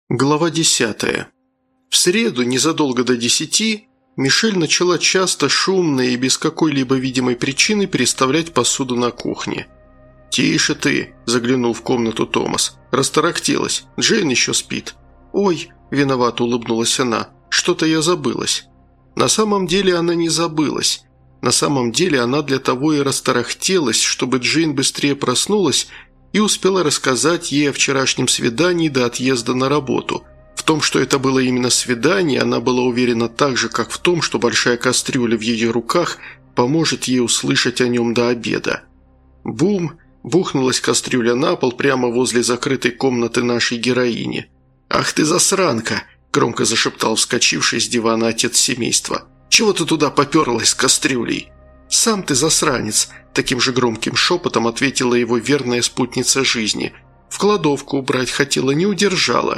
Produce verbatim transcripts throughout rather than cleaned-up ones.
Глава десятая. В среду, незадолго до десяти, Мишель начала часто, шумно и без какой-либо видимой причины переставлять посуду на кухне. «Тише ты!» – заглянул в комнату Томас. «Растарахтелась. Джейн еще спит». «Ой!» – виновато улыбнулась она. «Что-то я забылась». На самом деле она не забылась. На самом деле она для того и растарахтелась, чтобы Джейн быстрее проснулась и успела рассказать ей о вчерашнем свидании до отъезда на работу. В том, что это было именно свидание, она была уверена так же, как в том, что большая кастрюля в ее руках поможет ей услышать о нем до обеда. Бум! Бухнулась кастрюля на пол прямо возле закрытой комнаты нашей героини. «Ах ты засранка!» – громко зашептал вскочивший с дивана отец семейства. «Чего ты туда поперлась с кастрюлей?» «Сам ты засранец!» – таким же громким шепотом ответила его верная спутница жизни. «В кладовку убрать хотела, не удержала».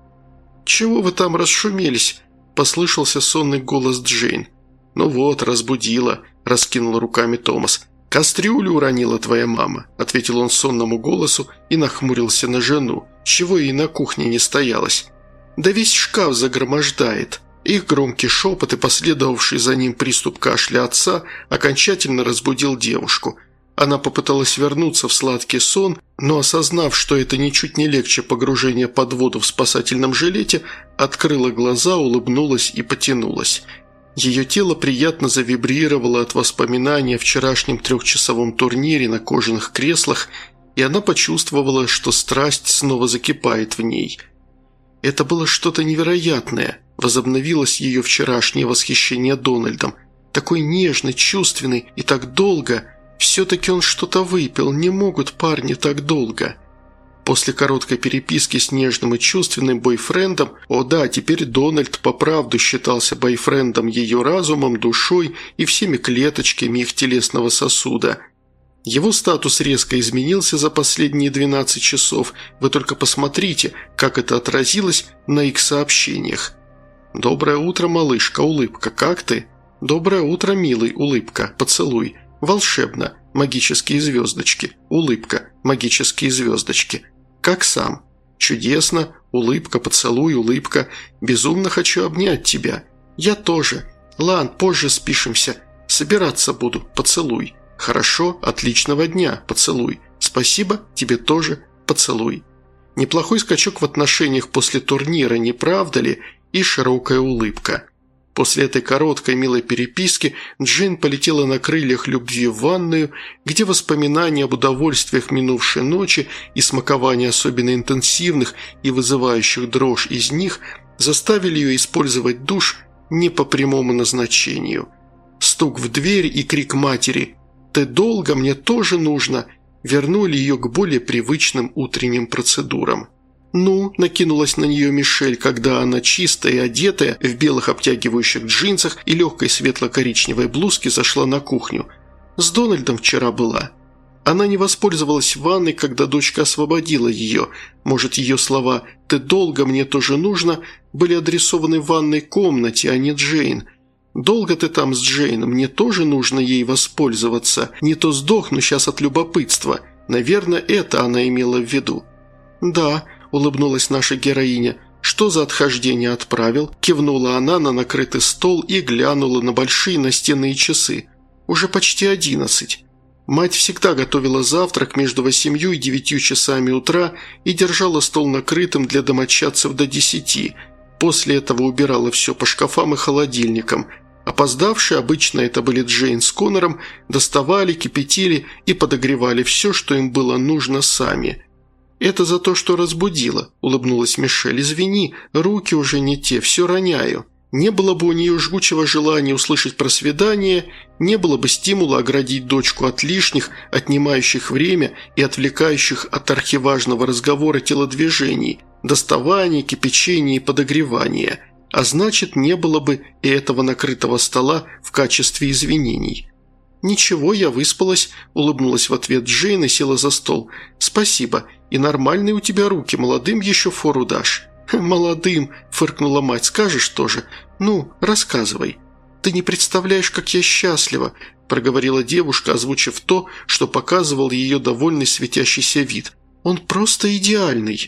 «Чего вы там расшумелись?» – послышался сонный голос Джейн. «Ну вот, разбудила», – раскинул руками Томас. «Кастрюлю уронила твоя мама», – ответил он сонному голосу и нахмурился на жену. «Чего ей на кухне не стоялось?» «Да весь шкаф загромождает». Их громкий шепот и последовавший за ним приступ кашля отца окончательно разбудил девушку. Она попыталась вернуться в сладкий сон, но, осознав, что это ничуть не легче погружения под воду в спасательном жилете, открыла глаза, улыбнулась и потянулась. Ее тело приятно завибрировало от воспоминания о вчерашнем трехчасовом турнире на кожаных креслах, и она почувствовала, что страсть снова закипает в ней. Это было что-то невероятное. Возобновилось ее вчерашнее восхищение Дональдом. Такой нежный, чувственный и так долго. Все-таки он что-то выпил, не могут парни так долго. После короткой переписки с нежным и чувственным бойфрендом, о да, теперь Дональд по правду считался бойфрендом ее разумом, душой и всеми клеточками их телесного сосуда. Его статус резко изменился за последние двенадцать часов. Вы только посмотрите, как это отразилось на их сообщениях. «Доброе утро, малышка, улыбка, как ты?» «Доброе утро, милый, улыбка, поцелуй». «Волшебно, магические звездочки, улыбка, магические звездочки». «Как сам?» «Чудесно, улыбка, поцелуй, улыбка. Безумно хочу обнять тебя». «Я тоже». «Ладно, позже спишемся. Собираться буду, поцелуй». «Хорошо, отличного дня, поцелуй». «Спасибо, тебе тоже, поцелуй». Неплохой скачок в отношениях после турнира, не правда ли? И широкая улыбка. После этой короткой милой переписки Джейн полетела на крыльях любви в ванную, где воспоминания об удовольствиях минувшей ночи и смакование особенно интенсивных и вызывающих дрожь из них заставили ее использовать душ не по прямому назначению. Стук в дверь и крик матери «Ты долго, мне тоже нужно!» вернули ее к более привычным утренним процедурам. «Ну», – накинулась на нее Мишель, когда она, чистая и одетая, в белых обтягивающих джинсах и легкой светло-коричневой блузке, зашла на кухню. «С Дональдом вчера была». Она не воспользовалась ванной, когда дочка освободила ее. Может, ее слова «ты долго, мне тоже нужно» были адресованы в ванной комнате, а не Джейн. «Долго ты там с Джейн, мне тоже нужно ей воспользоваться. Не то сдохну сейчас от любопытства». Наверное, это она имела в виду. «Да», – улыбнулась наша героиня. «Что за отхождение отправил?» – кивнула она на накрытый стол и глянула на большие настенные часы. «Уже почти одиннадцать». Мать всегда готовила завтрак между восемью и девятью часами утра и держала стол накрытым для домочадцев до десяти. После этого убирала все по шкафам и холодильникам. Опоздавшие, обычно это были Джейн с Коннором, доставали, кипятили и подогревали все, что им было нужно сами. «Это за то, что разбудила», – улыбнулась Мишель. «Извини, руки уже не те, все роняю». Не было бы у нее жгучего желания услышать про свидание, не было бы стимула оградить дочку от лишних, отнимающих время и отвлекающих от архиважного разговора телодвижений, доставания, кипячения и подогревания. А значит, не было бы и этого накрытого стола в качестве извинений. «Ничего, я выспалась», – улыбнулась в ответ Джейн и села за стол. «Спасибо. И нормальные у тебя руки, молодым еще фору дашь». «Молодым», – фыркнула мать, – «скажешь тоже? Ну, рассказывай». «Ты не представляешь, как я счастлива», – проговорила девушка, озвучив то, что показывал ее довольный светящийся вид. «Он просто идеальный».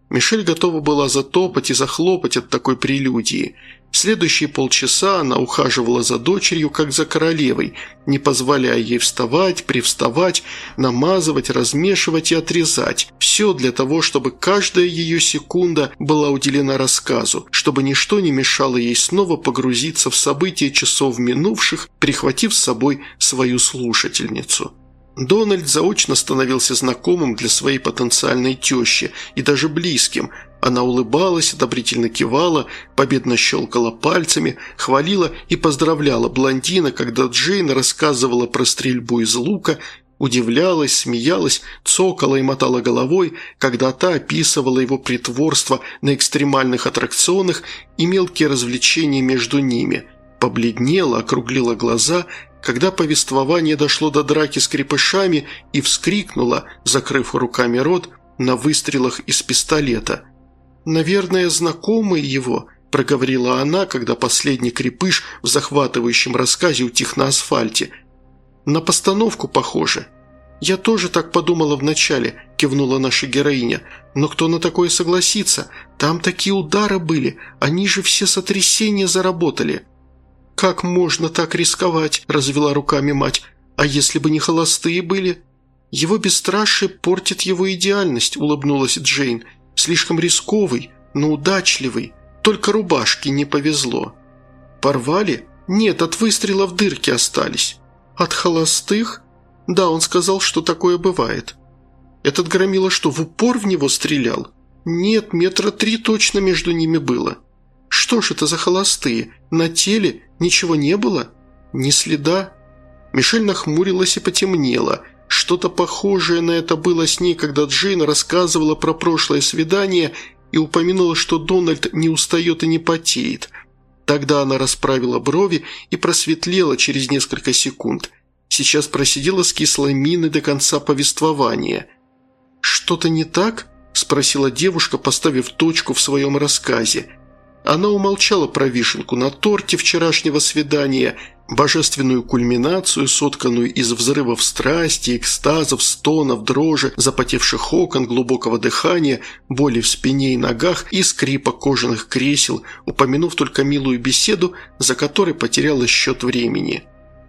Мишель готова была затопать и захлопать от такой прелюдии. Следующие полчаса она ухаживала за дочерью, как за королевой, не позволяя ей вставать, привставать, намазывать, размешивать и отрезать. Все для того, чтобы каждая ее секунда была уделена рассказу, чтобы ничто не мешало ей снова погрузиться в события часов минувших, прихватив с собой свою слушательницу. Дональд заочно становился знакомым для своей потенциальной тещи и даже близким. Она улыбалась, одобрительно кивала, победно щелкала пальцами, хвалила и поздравляла блондина, когда Джейн рассказывала про стрельбу из лука, удивлялась, смеялась, цокала и мотала головой, когда та описывала его притворство на экстремальных аттракционах и мелкие развлечения между ними. Побледнела, округлила глаза – когда повествование дошло до драки с крепышами, и вскрикнула, закрыв руками рот, на выстрелах из пистолета. «Наверное, знакомые его», – проговорила она, когда последний крепыш в захватывающем рассказе утих на асфальте. «На постановку похоже». «Я тоже так подумала вначале», – кивнула наша героиня. «Но кто на такое согласится? Там такие удары были, они же все сотрясения заработали». «Как можно так рисковать?» – развела руками мать. «А если бы не холостые были?» «Его бесстрашие портит его идеальность», – улыбнулась Джейн. «Слишком рисковый, но удачливый. Только рубашке не повезло». «Порвали?» «Нет, от выстрелов дырки остались». «От холостых?» «Да, он сказал, что такое бывает». «Этот громила что, в упор в него стрелял?» «Нет, метра три точно между ними было». «Что ж это за холостые? На теле ничего не было? Ни следа?» Мишель нахмурилась и потемнела. Что-то похожее на это было с ней, когда Джейн рассказывала про прошлое свидание и упомянула, что Дональд не устает и не потеет. Тогда она расправила брови и просветлела через несколько секунд. Сейчас просидела с кислой миной до конца повествования. «Что-то не так?» – спросила девушка, поставив точку в своем рассказе. Она умолчала про вишенку на торте вчерашнего свидания, божественную кульминацию, сотканную из взрывов страсти, экстазов, стонов, дрожи, запотевших окон, глубокого дыхания, боли в спине и ногах и скрипа кожаных кресел, упомянув только милую беседу, за которой потеряла счет времени.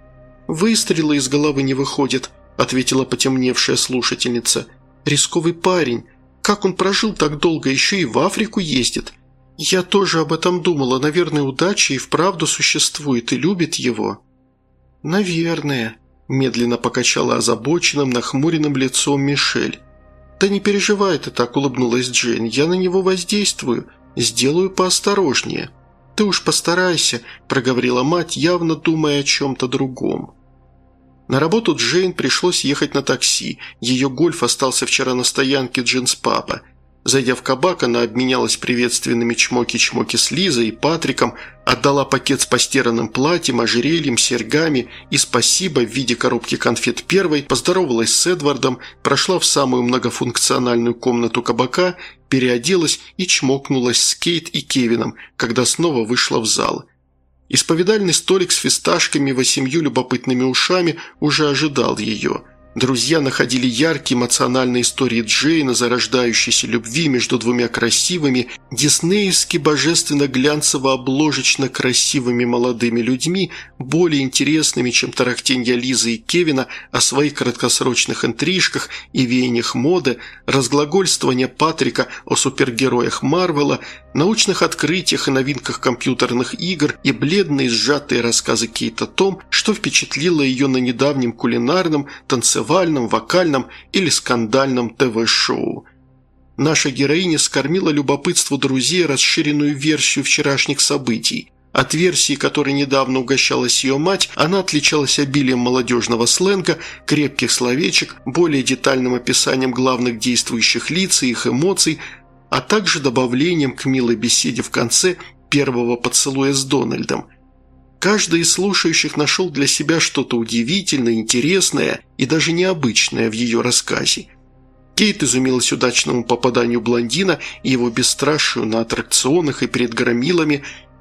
«Выстрелы из головы не выходят», – ответила потемневшая слушательница. «Рисковый парень. Как он прожил так долго, еще и в Африку ездит?» «Я тоже об этом думала. Наверное, удача и вправду существует и любит его». «Наверное», – медленно покачала озабоченным, нахмуренным лицом Мишель. «Да не переживай ты так», – улыбнулась Джейн. «Я на него воздействую. Сделаю поосторожнее». «Ты уж постарайся», – проговорила мать, явно думая о чем-то другом. На работу Джейн пришлось ехать на такси. Ее гольф остался вчера на стоянке Джинс-паба. Зайдя в кабак, она обменялась приветственными чмоки-чмоки с Лизой и Патриком, отдала пакет с постиранным платьем, ожерельем, серьгами и спасибо в виде коробки конфет первой, поздоровалась с Эдвардом, прошла в самую многофункциональную комнату кабака, переоделась и чмокнулась с Кейт и Кевином, когда снова вышла в зал. Исповедальный столик с фисташками и восемью любопытными ушами уже ожидал ее. Друзья находили яркие эмоциональные истории Джейн о зарождающейся любви между двумя красивыми, диснеевски божественно-глянцево-обложечно красивыми молодыми людьми, более интересными, чем тарахтенья Лизы и Кевина о своих краткосрочных интрижках и веяниях моды, разглагольствование Патрика о супергероях Марвела, научных открытиях и новинках компьютерных игр и бледные сжатые рассказы Кейт о том, что впечатлило ее на недавнем кулинарном, танцевальном, вокальном или скандальном ТВ-шоу. Наша героиня скормила любопытству друзей расширенную версию вчерашних событий. От версии, которой недавно угощалась ее мать, она отличалась обилием молодежного сленга, крепких словечек, более детальным описанием главных действующих лиц и их эмоций, а также добавлением к милой беседе в конце первого поцелуя с Дональдом. Каждый из слушающих нашел для себя что-то удивительное, интересное и даже необычное в ее рассказе. Кейт изумилась удачному попаданию блондина и его бесстрашию на аттракционах и перед громилами.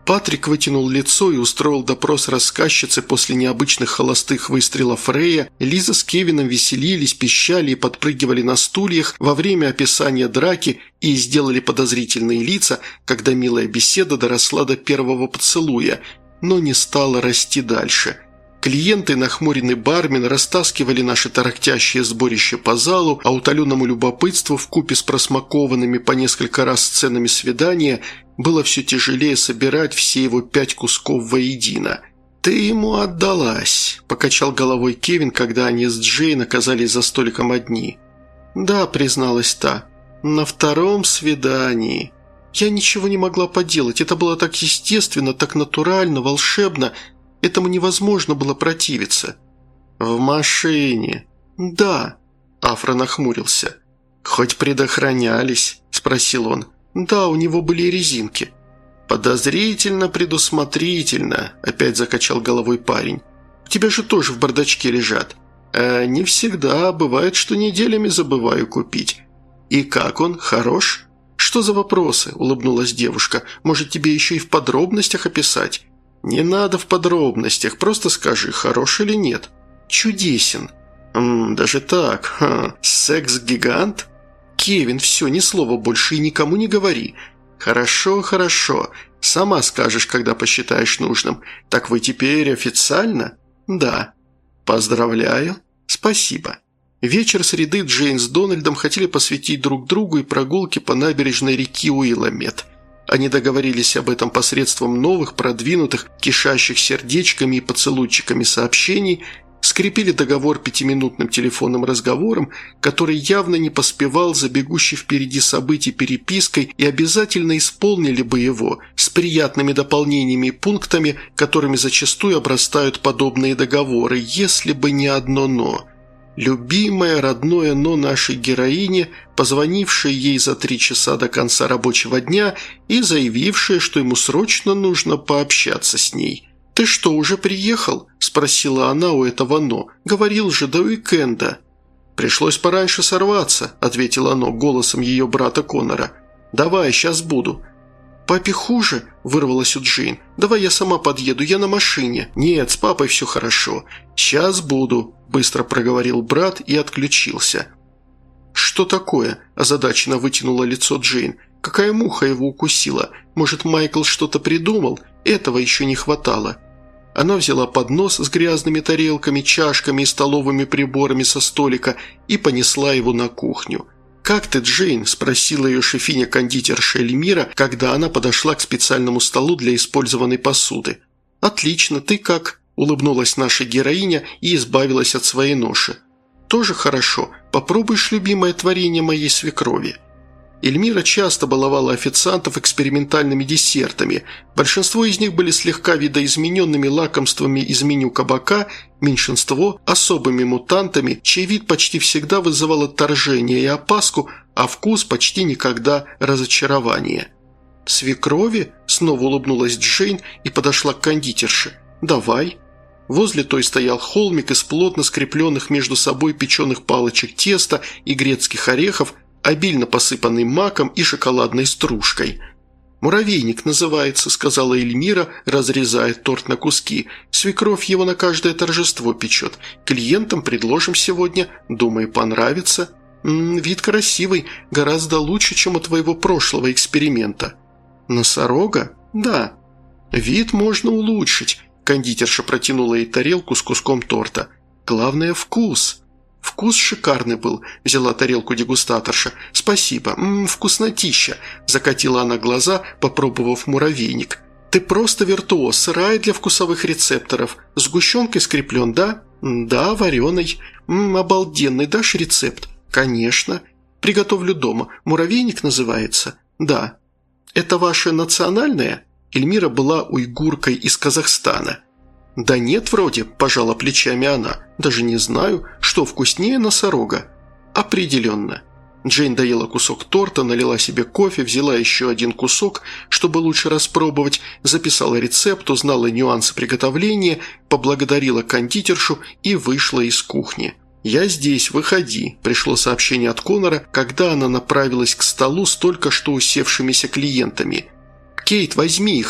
Патрик вытянул лицо и устроил допрос рассказчицы после необычных холостых выстрелов Рэя. Лиза с Кевином веселились, пищали и подпрыгивали на стульях во время описания драки и сделали подозрительные лица, когда милая беседа доросла до первого поцелуя, но не стала расти дальше. Клиенты и нахмуренный бармен растаскивали наши тарахтящие сборища по залу, а утоленному любопытству вкупе с просмакованными по несколько раз сценами свидания было все тяжелее собирать все его пять кусков воедино. «Ты ему отдалась», – покачал головой Кевин, когда они с Джейн оказались за столиком одни. «Да», – призналась та, – «на втором свидании». Я ничего не могла поделать, это было так естественно, так натурально, волшебно. Этому невозможно было противиться. «В машине?» «Да», – Афра нахмурился. «Хоть предохранялись?» – спросил он. «Да, у него были резинки». «Подозрительно, предусмотрительно», – опять закачал головой парень. «У тебя же тоже в бардачке лежат». «А не всегда, бывает, что неделями забываю купить». «И как он? Хорош?» «Что за вопросы?» – улыбнулась девушка. «Может, тебе еще и в подробностях описать?» «Не надо в подробностях, просто скажи, хорош или нет». «Чудесен». «Ммм, даже так? Ха, секс-гигант?» «Кевин, все, ни слова больше и никому не говори». «Хорошо, хорошо. Сама скажешь, когда посчитаешь нужным. Так вы теперь официально?» «Да». «Поздравляю». «Спасибо». Вечер среды Джейн с Дональдом хотели посвятить друг другу и прогулке по набережной реки Уилламет. Они договорились об этом посредством новых, продвинутых, кишащих сердечками и поцелуйчиками сообщений, скрепили договор пятиминутным телефонным разговором, который явно не поспевал за бегущей впереди событий перепиской, и обязательно исполнили бы его с приятными дополнениями и пунктами, которыми зачастую обрастают подобные договоры, если бы не одно «но». Любимое, родное «но» нашей героини, позвонившее ей за три часа до конца рабочего дня и заявившее, что ему срочно нужно пообщаться с ней. «Ты что, уже приехал?» – спросила она у этого «но». «Говорил же, до уикенда». «Пришлось пораньше сорваться», – ответила оно голосом ее брата Коннора. «Давай, сейчас буду». «Папе хуже?» – вырвалась у Джейн. «Давай я сама подъеду, я на машине». «Нет, с папой все хорошо. Сейчас буду», – быстро проговорил брат и отключился. «Что такое?» – озадаченно вытянуло лицо Джейн. «Какая муха его укусила? Может, Майкл что-то придумал? Этого еще не хватало». Она взяла поднос с грязными тарелками, чашками и столовыми приборами со столика и понесла его на кухню. «Как ты, Джейн?» – спросила ее шефиня-кондитерша Эльмира, когда она подошла к специальному столу для использованной посуды. «Отлично, ты как?» – улыбнулась наша героиня и избавилась от своей ноши. «Тоже хорошо. Попробуешь любимое творение моей свекрови». Эльмира часто баловала официантов экспериментальными десертами. Большинство из них были слегка видоизмененными лакомствами из меню кабака, меньшинство – особыми мутантами, чей вид почти всегда вызывал отторжение и опаску, а вкус почти никогда разочарование. «Свекрови?» – снова улыбнулась Джейн и подошла к кондитерше. «Давай». Возле той стоял холмик из плотно скрепленных между собой печеных палочек теста и грецких орехов, обильно посыпанный маком и шоколадной стружкой. «Муравейник называется», – сказала Эльмира, разрезая торт на куски. «Свекровь его на каждое торжество печет. Клиентам предложим сегодня. Думаю, понравится. М -м, вид красивый, гораздо лучше, чем у твоего прошлого эксперимента». «Носорога? Да». «Вид можно улучшить», – кондитерша протянула ей тарелку с куском торта. «Главное – вкус». «Вкус шикарный был», – взяла тарелку дегустаторша. «Спасибо. Ммм, вкуснотища», – закатила она глаза, попробовав муравейник. «Ты просто виртуоз, рай для вкусовых рецепторов. Сгущенкой скреплен, да?» «Да, вареный». «Ммм, обалденный, дашь рецепт?» «Конечно». «Приготовлю дома. Муравейник называется?» «Да». «Это ваше национальное?» Эльмира была уйгуркой из Казахстана. «Да нет, вроде», – пожала плечами она. «Даже не знаю, что вкуснее носорога». «Определенно». Джейн доела кусок торта, налила себе кофе, взяла еще один кусок, чтобы лучше распробовать, записала рецепт, узнала нюансы приготовления, поблагодарила кондитершу и вышла из кухни. «Я здесь, выходи», – пришло сообщение от Коннора, когда она направилась к столу с только что усевшимися клиентами. «Кейт, возьми их», – сказала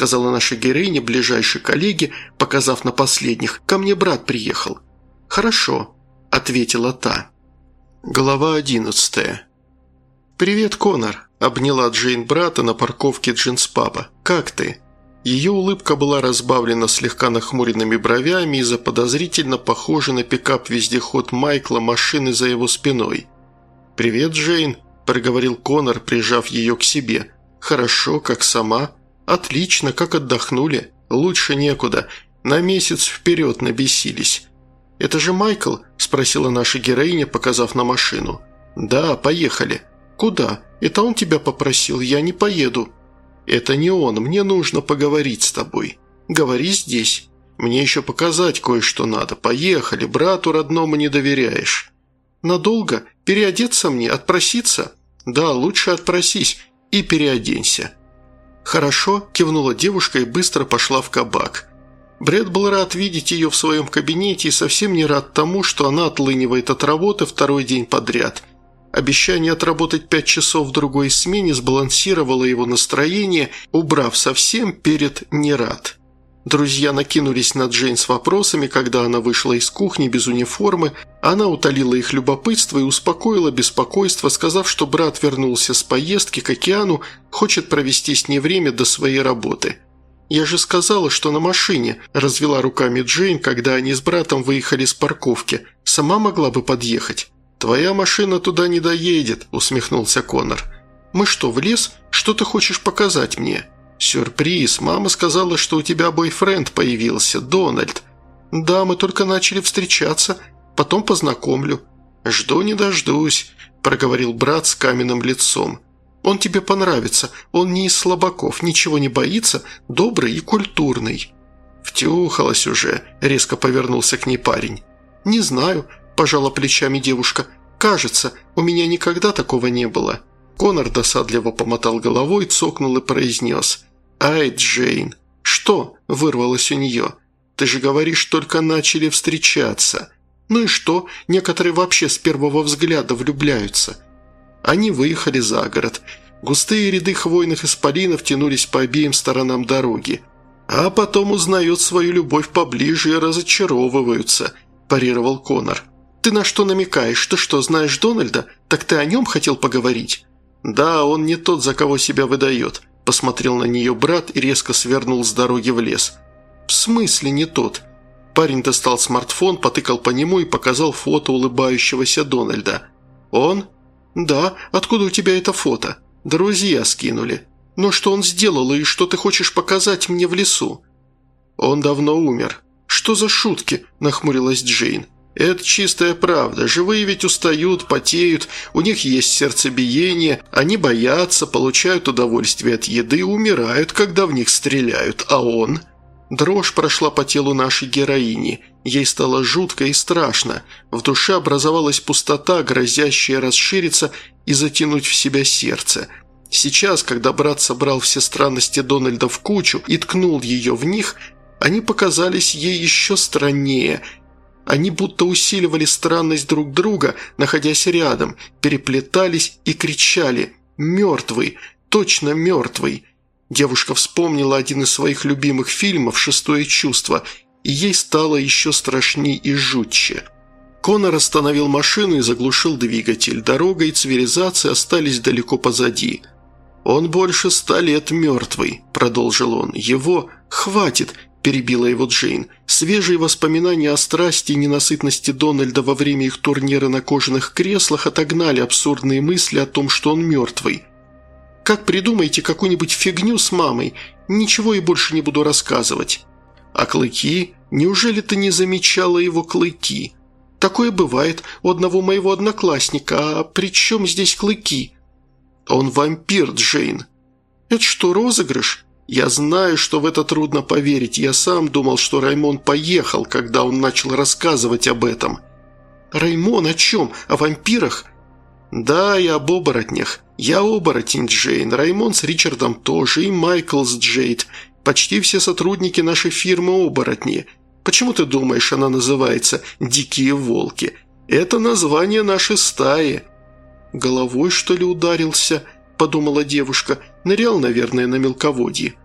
сказала наша героиня ближайшей коллеге, показав на последних. «Ко мне брат приехал». «Хорошо», – ответила та. Глава одиннадцатая. «Привет, Конор», – обняла Джейн брата на парковке джинс-паба. «Как ты?» Ее улыбка была разбавлена слегка нахмуренными бровями из-за подозрительно похожей на пикап-вездеход Майкла машины за его спиной. «Привет, Джейн», – проговорил Конор, прижав ее к себе. «Хорошо, как сама. Отлично, как отдохнули. Лучше некуда. На месяц вперед набесились». «Это же Майкл?» – спросила наша героиня, показав на машину. «Да, поехали». «Куда? Это он тебя попросил, я не поеду». «Это не он, мне нужно поговорить с тобой». «Говори здесь. Мне еще показать кое-что надо. Поехали, брату родному не доверяешь». «Надолго? Переодеться мне? Отпроситься?» «Да, лучше отпросись и переоденься». «Хорошо», – кивнула девушка и быстро пошла в кабак. Брэд был рад видеть ее в своем кабинете и совсем не рад тому, что она отлынивает от работы второй день подряд. Обещание отработать пять часов в другой смене сбалансировало его настроение, убрав совсем перед «не рад». Друзья накинулись на Джейн с вопросами, когда она вышла из кухни без униформы. Она утолила их любопытство и успокоила беспокойство, сказав, что брат вернулся с поездки к океану, хочет провести с ней время до своей работы. «Я же сказала, что на машине», – развела руками Джейн, когда они с братом выехали с парковки. «Сама могла бы подъехать». «Твоя машина туда не доедет», – усмехнулся Конор. «Мы что, в лес? Что ты хочешь показать мне?» «Сюрприз. Мама сказала, что у тебя бойфренд появился, Дональд». «Да, мы только начали встречаться. Потом познакомлю». «Жду не дождусь», – проговорил брат с каменным лицом. «Он тебе понравится. Он не из слабаков, ничего не боится, добрый и культурный». «Втюхалась уже», – резко повернулся к ней парень. «Не знаю», – пожала плечами девушка. «Кажется, у меня никогда такого не было». Конор досадливо помотал головой, цокнул и произнес. «Ай, Джейн!» «Что?» – вырвалось у нее. «Ты же говоришь, только начали встречаться». «Ну и что? Некоторые вообще с первого взгляда влюбляются». Они выехали за город. Густые ряды хвойных исполинов тянулись по обеим сторонам дороги. «А потом узнают свою любовь поближе и разочаровываются», – парировал Конор. «Ты на что намекаешь? Ты что, знаешь Дональда? Так ты о нем хотел поговорить?» «Да, он не тот, за кого себя выдает», – посмотрел на нее брат и резко свернул с дороги в лес. «В смысле не тот?» Парень достал смартфон, потыкал по нему и показал фото улыбающегося Дональда. «Он?» «Да. Откуда у тебя это фото?» «Друзья скинули». «Но что он сделал и что ты хочешь показать мне в лесу?» «Он давно умер». «Что за шутки?» – нахмурилась Джейн. «Это чистая правда. Живые ведь устают, потеют, у них есть сердцебиение, они боятся, получают удовольствие от еды, умирают, когда в них стреляют, а он...» Дрожь прошла по телу нашей героини. Ей стало жутко и страшно. В душе образовалась пустота, грозящая расшириться и затянуть в себя сердце. Сейчас, когда брат собрал все странности Дональда в кучу и ткнул ее в них, они показались ей еще страннее. Они будто усиливали странность друг друга, находясь рядом, переплетались и кричали «Мертвый! Точно мертвый!». Девушка вспомнила один из своих любимых фильмов «Шестое чувство», и ей стало еще страшней и жутче. Конор остановил машину и заглушил двигатель. Дорога и цивилизация остались далеко позади. «Он больше ста лет мертвый», – продолжил он. «Его... Хватит!» – перебила его Джейн. Свежие воспоминания о страсти и ненасытности Дональда во время их турнира на кожаных креслах отогнали абсурдные мысли о том, что он мертвый. «Как придумаете какую-нибудь фигню с мамой, ничего и больше не буду рассказывать». «А клыки? Неужели ты не замечала его клыки?» «Такое бывает у одного моего одноклассника, а при чем здесь клыки?» «Он вампир, Джейн». «Это что, розыгрыш?» «Я знаю, что в это трудно поверить. Я сам думал, что Раймон поехал, когда он начал рассказывать об этом». «Раймон о чем? О вампирах?» «Да, и об оборотнях. Я оборотень, Джейн. Раймон с Ричардом тоже, и Майкл с Джейд. Почти все сотрудники нашей фирмы оборотни. Почему ты думаешь, она называется «Дикие волки»? Это название нашей стаи». «Головой, что ли, ударился?» – подумала девушка. «Нырял, наверное, на мелководье».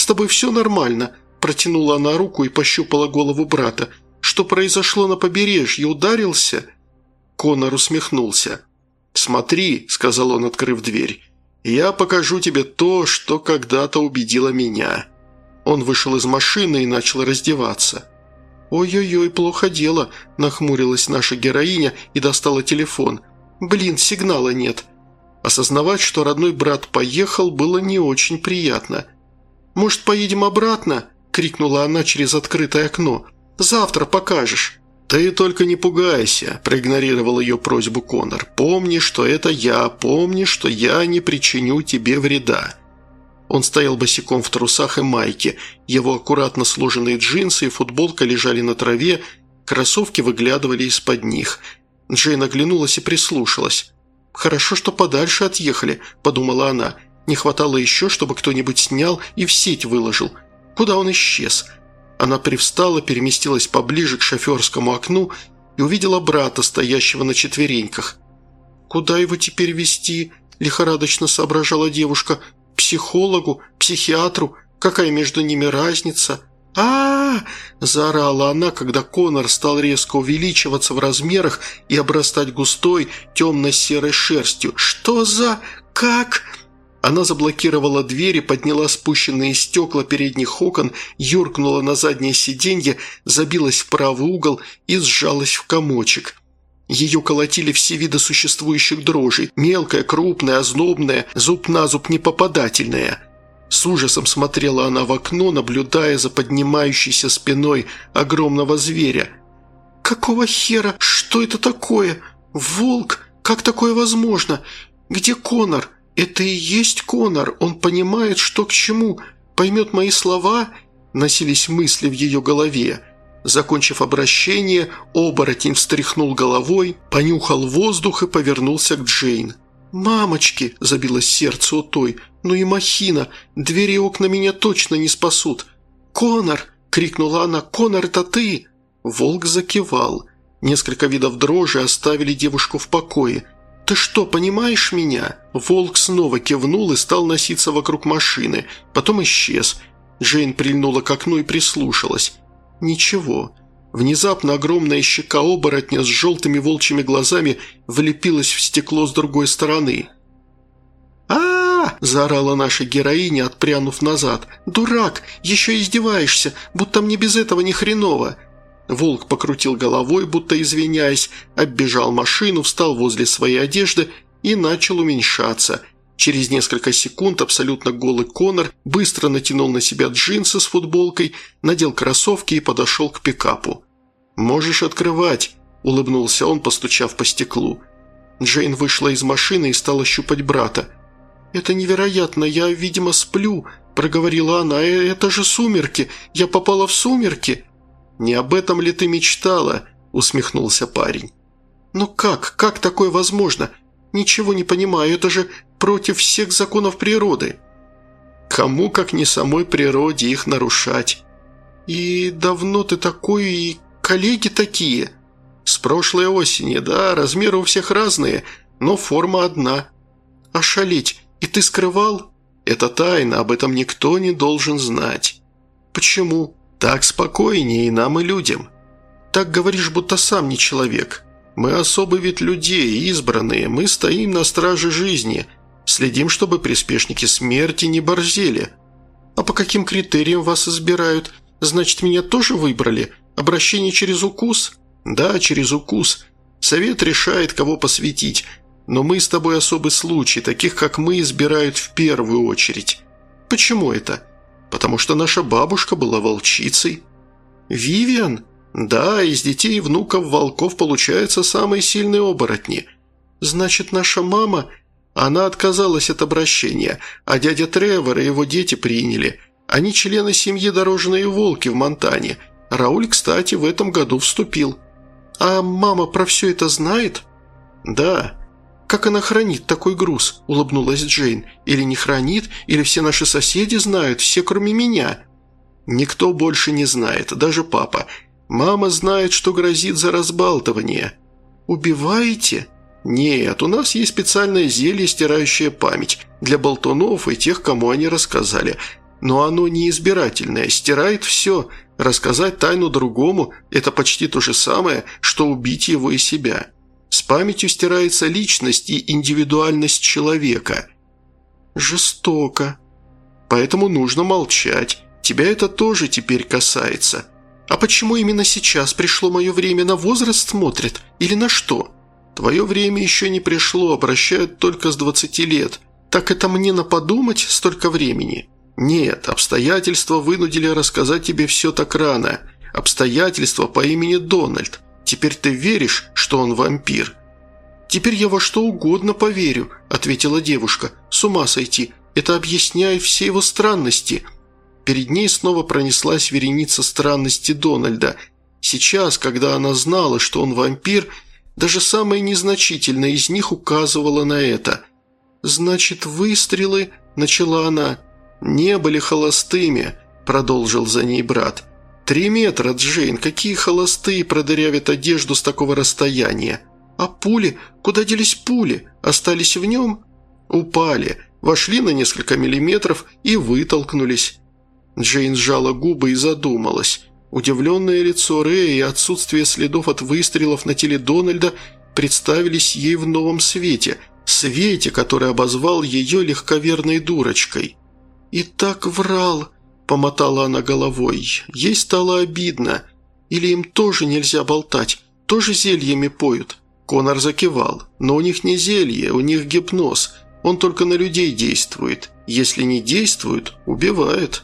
тобой все нормально?» Протянула она руку и пощупала голову брата. «Что произошло на побережье? Ударился?» Конор усмехнулся. «Смотри», – сказал он, открыв дверь, – «я покажу тебе то, что когда-то убедило меня». Он вышел из машины и начал раздеваться. «Ой-ой-ой, плохо дело», – нахмурилась наша героиня и достала телефон. «Блин, сигнала нет». Осознавать, что родной брат поехал, было не очень приятно. «Может, поедем обратно?» – крикнула она через открытое окно. «Завтра покажешь». «Ты только не пугайся», – проигнорировал ее просьбу Конор. «Помни, что это я, помни, что я не причиню тебе вреда». Он стоял босиком в трусах и майке, его аккуратно сложенные джинсы и футболка лежали на траве, кроссовки выглядывали из-под них. Джейн оглянулась и прислушалась. «Хорошо, что подальше отъехали», – подумала она. «Не хватало еще, чтобы кто-нибудь снял и в сеть выложил. Куда он исчез?» Она привстала, переместилась поближе к шоферскому окну и увидела брата, стоящего на четвереньках. «Куда его теперь везти?» – лихорадочно соображала девушка. «Психологу? Психиатру? Какая между ними разница?» а, -а, -а заорала она, когда Конор стал резко увеличиваться в размерах и обрастать густой темно-серой шерстью. «Что за... как...» Она заблокировала дверь и подняла спущенные стекла передних окон, юркнула на заднее сиденье, забилась в правый угол и сжалась в комочек. Ее колотили все виды существующих дрожей – мелкая, крупная, ознобная, зуб на зуб непопадательная. С ужасом смотрела она в окно, наблюдая за поднимающейся спиной огромного зверя. «Какого хера? Что это такое? Волк? Как такое возможно? Где Конор? Это и есть Конор. Он понимает, что к чему. Поймет мои слова?» Носились мысли в ее голове. Закончив обращение, оборотень встряхнул головой, понюхал воздух и повернулся к Джейн. «Мамочки!» – забилось сердце у той. «Ну и махина! Двери и окна меня точно не спасут!» «Конор!» – крикнула она. «Конор, это ты!» Волк закивал. Несколько видов дрожи оставили девушку в покое. «Ты что, понимаешь меня?» Волк снова кивнул и стал носиться вокруг машины. Потом исчез. Джейн прильнула к окну и прислушалась. Ничего. Внезапно огромная щека оборотня с желтыми волчьими глазами влепилась в стекло с другой стороны. а, заорала наша героиня, отпрянув назад. «Дурак! Еще издеваешься, будто мне без этого ни хреново!» Волк покрутил головой, будто извиняясь, оббежал машину, встал возле своей одежды и начал уменьшаться. Через несколько секунд абсолютно голый Конор быстро натянул на себя джинсы с футболкой, надел кроссовки и подошел к пикапу. «Можешь открывать», – улыбнулся он, постучав по стеклу. Джейн вышла из машины и стала щупать брата. «Это невероятно, я, видимо, сплю», – проговорила она. «Это же сумерки, я попала в сумерки». «Не об этом ли ты мечтала?» – усмехнулся парень. «Но как? Как такое возможно? Ничего не понимаю, это же против всех законов природы». «Кому, как не самой природе, их нарушать?» «И давно ты такой, и коллеги такие?» «С прошлой осени, да, размеры у всех разные, но форма одна». «Ошалеть, и ты скрывал?» «Это тайна, об этом никто не должен знать». «Почему?» «Так спокойнее и нам, и людям». «Так говоришь, будто сам не человек. Мы особый вид людей, избранные, мы стоим на страже жизни, следим, чтобы приспешники смерти не борзели». «А по каким критериям вас избирают? Значит, меня тоже выбрали? Обращение через укус?» «Да, через укус. Совет решает, кого посвятить, но мы с тобой особый случай, таких как мы избирают в первую очередь». «Почему это?» «Потому что наша бабушка была волчицей». «Вивиан?» «Да, из детей и внуков волков получаются самые сильные оборотни». «Значит, наша мама...» Она отказалась от обращения, а дядя Тревор и его дети приняли. Они члены семьи Дорожные волки в Монтане. Рауль, кстати, в этом году вступил». «А мама про все это знает?» «Да». «Как она хранит такой груз?» – улыбнулась Джейн. «Или не хранит, или все наши соседи знают, все кроме меня». «Никто больше не знает, даже папа. Мама знает, что грозит за разбалтывание». «Убиваете?» «Нет, у нас есть специальное зелье, стирающее память, для болтунов и тех, кому они рассказали. но оно не избирательное, стирает все. Рассказать тайну другому – это почти то же самое, что убить его и себя. С памятью стирается личность и индивидуальность человека. Жестоко. Поэтому нужно молчать. Тебя это тоже теперь касается. А почему именно сейчас пришло мое время? На возраст смотрят? Или на что? Твое время еще не пришло, обращают только с двадцати лет. Так это мне на подумать столько времени? Нет, обстоятельства вынудили рассказать тебе все так рано. Обстоятельства по имени Дональд. Теперь ты веришь, что он вампир?» «Теперь я во что угодно поверю», – ответила девушка. «С ума сойти. Это объясняет все его странности». Перед ней снова пронеслась вереница странностей Дональда. Сейчас, когда она знала, что он вампир, даже самая незначительная из них указывала на это. «Значит, выстрелы», – начала она. «Не были холостыми», – продолжил за ней брат. «Три метра, Джейн, какие холостые продырявят одежду с такого расстояния? А пули? Куда делись пули? Остались в нем?» «Упали, вошли на несколько миллиметров и вытолкнулись». Джейн сжала губы и задумалась. Удивленное лицо Рэя и отсутствие следов от выстрелов на теле Дональда представились ей в новом свете, свете, который обозвал ее легковерной дурочкой. «И так врал», – помотала она головой. Ей стало обидно. «Или им тоже нельзя болтать? Тоже зельями поют?» Конор закивал. «Но у них не зелье, у них гипноз. Он только на людей действует. Если не действует, убивает».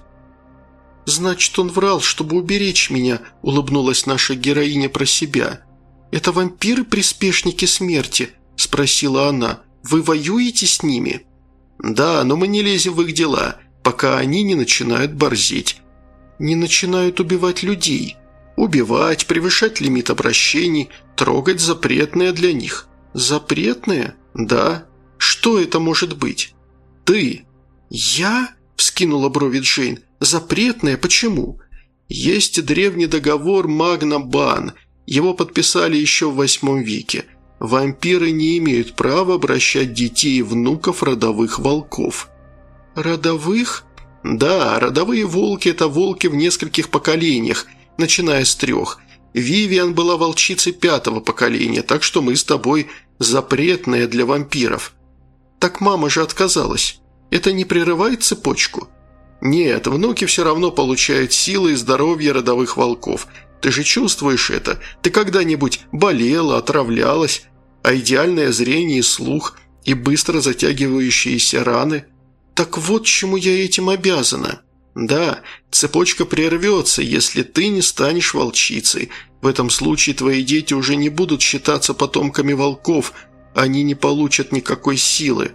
«Значит, он врал, чтобы уберечь меня», – улыбнулась наша героиня про себя. «Это вампиры-приспешники смерти?» – спросила она. «Вы воюете с ними?» «Да, но мы не лезем в их дела, пока они не начинают борзеть». «Не начинают убивать людей?» «Убивать, превышать лимит обращений, трогать запретное для них». «Запретное?» «Да». «Что это может быть?» «Ты». «Я?» – вскинула брови Джейн. «Запретное? Почему?» «Есть древний договор Магна-Бан. Его подписали еще в восьмом веке. Вампиры не имеют права обращать детей и внуков родовых волков». «Родовых?» «Да, родовые волки – это волки в нескольких поколениях, начиная с трех. Вивиан была волчицей пятого поколения, так что мы с тобой запретные для вампиров». «Так мама же отказалась. Это не прерывает цепочку?» «Нет, внуки все равно получают силы и здоровье родовых волков. Ты же чувствуешь это? Ты когда-нибудь болела, отравлялась? А идеальное зрение и слух, и быстро затягивающиеся раны? Так вот чему я этим обязана. Да, цепочка прервется, если ты не станешь волчицей. В этом случае твои дети уже не будут считаться потомками волков, они не получат никакой силы.